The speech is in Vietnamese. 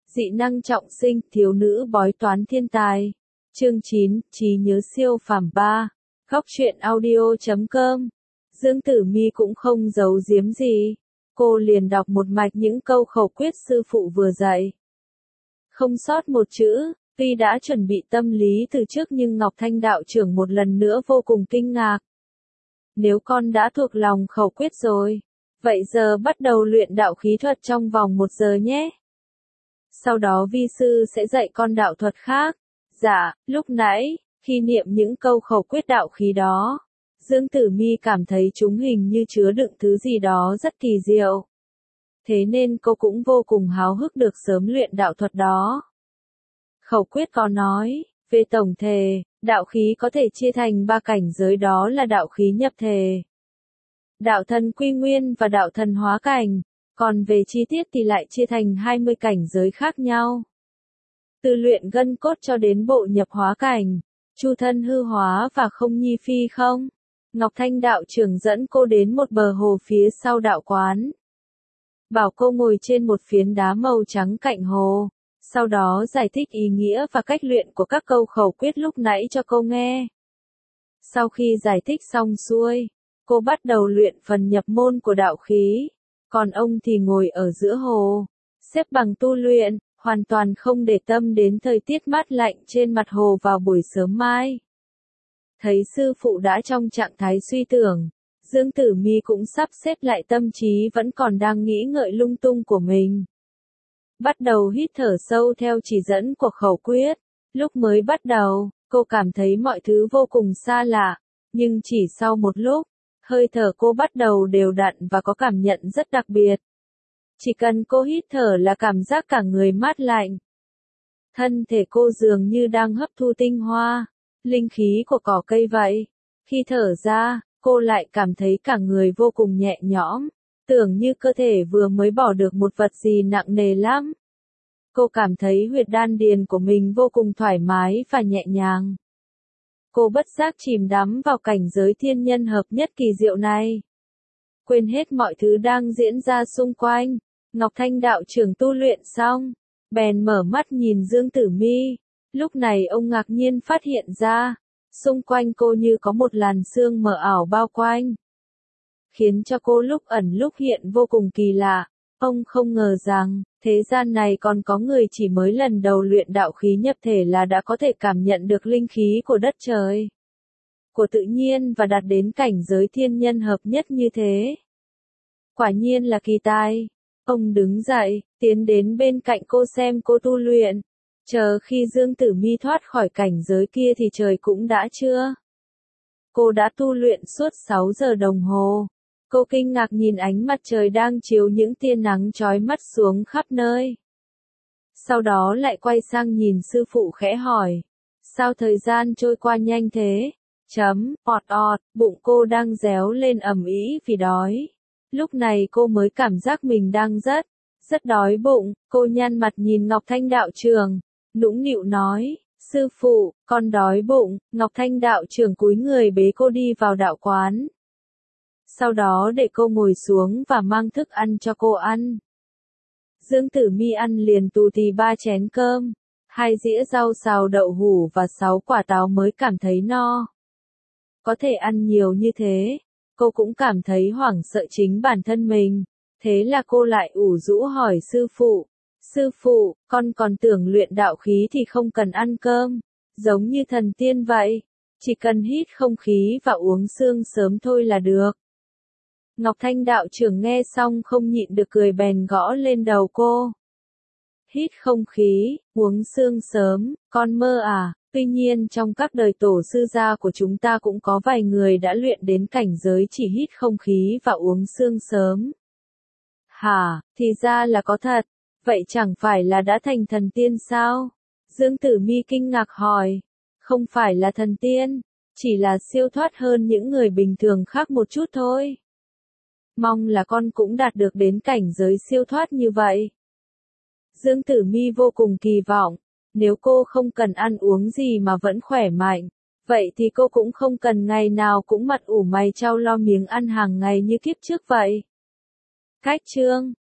Dị năng trọng sinh, thiếu nữ bói toán thiên tài. Chương 9, trí nhớ siêu phàm 3. Góc truyện audio.com. Dương Tử Mi cũng không giấu giếm gì. Cô liền đọc một mạch những câu khẩu quyết sư phụ vừa dạy. Không sót một chữ, tuy đã chuẩn bị tâm lý từ trước nhưng Ngọc Thanh đạo trưởng một lần nữa vô cùng kinh ngạc. Nếu con đã thuộc lòng khẩu quyết rồi, vậy giờ bắt đầu luyện đạo khí thuật trong vòng 1 giờ nhé. Sau đó vi sư sẽ dạy con đạo thuật khác. Dạ, lúc nãy, khi niệm những câu khẩu quyết đạo khí đó, Dương Tử Mi cảm thấy chúng hình như chứa đựng thứ gì đó rất kỳ diệu. Thế nên cô cũng vô cùng háo hức được sớm luyện đạo thuật đó. Khẩu quyết có nói, về tổng thể, đạo khí có thể chia thành 3 cảnh giới, đó là đạo khí nhập thể, đạo thần quy nguyên và đạo thần hóa cảnh. Còn về chi tiết thì lại chia thành 20 cảnh giới khác nhau. Từ luyện gân cốt cho đến bộ nhập hóa cảnh, chu thân hư hóa và không nhi phi không. Ngọc Thanh đạo trưởng dẫn cô đến một bờ hồ phía sau đạo quán. Bảo cô ngồi trên một phiến đá màu trắng cạnh hồ. Sau đó giải thích ý nghĩa và cách luyện của các câu khẩu quyết lúc nãy cho cô nghe. Sau khi giải thích xong xuôi, cô bắt đầu luyện phần nhập môn của đạo khí. Còn ông thì ngồi ở giữa hồ, xếp bằng tu luyện, hoàn toàn không để tâm đến thời tiết mát lạnh trên mặt hồ vào buổi sớm mai. Thấy sư phụ đã trong trạng thái suy tưởng, Dương Tử Mi cũng sắp xếp lại tâm trí vẫn còn đang nghĩ ngợi lung tung của mình. Bắt đầu hít thở sâu theo chỉ dẫn của khẩu quyết. Lúc mới bắt đầu, cô cảm thấy mọi thứ vô cùng xa lạ, nhưng chỉ sau một lúc, hơi thở cô bắt đầu đều đặn và có cảm nhận rất đặc biệt. Chỉ cần cô hít thở là cảm giác cả người mát lạnh. Thân thể cô dường như đang hấp thu tinh hoa, linh khí của cỏ cây vậy. Khi thở ra, cô lại cảm thấy cả người vô cùng nhẹ nhõm, tưởng như cơ thể vừa mới bỏ được một vật gì nặng nề lắm. Cô cảm thấy huyệt đan điền của mình vô cùng thoải mái và nhẹ nhàng. Cô bất giác chìm đắm vào cảnh giới thiên nhân hợp nhất kỳ diệu này. Quên hết mọi thứ đang diễn ra xung quanh, Ngọc Thanh đạo trưởng tu luyện xong, bèn mở mắt nhìn Dương Tử Mi. Lúc này ông ngạc nhiên phát hiện ra, xung quanh cô như có một làn sương mờ ảo bao quanh, khiến cho cô lúc ẩn lúc hiện vô cùng kỳ lạ. Ông không ngờ rằng, thế gian này còn có người chỉ mới lần đầu luyện đạo khí nhập thể là đã có thể cảm nhận được linh khí của đất trời, của tự nhiên và đạt đến cảnh giới thiên nhân hợp nhất như thế. Quả nhiên là kỳ tài. Ông đứng dậy, tiến đến bên cạnh cô xem cô tu luyện. Chờ khi Dương Tử Mi thoát khỏi cảnh giới kia thì trời cũng đã trưa. Cô đã tu luyện suốt 6 giờ đồng hồ. Cô kinh ngạc nhìn ánh mặt trời đang chiếu những tia nắng chói mắt xuống khắp nơi. Sau đó lại quay sang nhìn sư phụ khẽ hỏi. Sao thời gian trôi qua nhanh thế? Bụng cô đang réo lên ầm ĩ vì đói. Lúc này cô mới cảm giác mình đang rất đói bụng. Cô nhăn mặt nhìn Ngọc Thanh đạo trưởng, nũng nịu nói, sư phụ, con đói bụng. Ngọc Thanh đạo trưởng cúi người bế cô đi vào đạo quán. Sau đó để cô ngồi xuống và mang thức ăn cho cô ăn. Dương Tử Mi ăn liền tù tì 3 chén cơm, 2 dĩa rau xào đậu hủ và 6 quả táo mới cảm thấy no. Có thể ăn nhiều như thế, cô cũng cảm thấy hoảng sợ chính bản thân mình. Thế là cô lại ủ rũ hỏi sư phụ, con còn tưởng luyện đạo khí thì không cần ăn cơm, giống như thần tiên vậy, chỉ cần hít không khí và uống sương sớm thôi là được. Ngọc Thanh đạo trưởng nghe xong không nhịn được cười bèn gõ lên đầu cô. Hít không khí, uống sương sớm, con mơ à? Tuy nhiên trong các đời tổ sư gia của chúng ta cũng có vài người đã luyện đến cảnh giới chỉ hít không khí và uống sương sớm. Hả, thì ra là có thật, vậy chẳng phải là đã thành thần tiên sao? Dương Tử Mi kinh ngạc hỏi. Không phải là thần tiên, chỉ là siêu thoát hơn những người bình thường khác một chút thôi. Mong là con cũng đạt được đến cảnh giới siêu thoát như vậy. Dương Tử Mi vô cùng kỳ vọng, nếu cô không cần ăn uống gì mà vẫn khỏe mạnh, vậy thì cô cũng không cần ngày nào cũng mặt ủ mày chau lo miếng ăn hàng ngày như kiếp trước vậy. Cách chương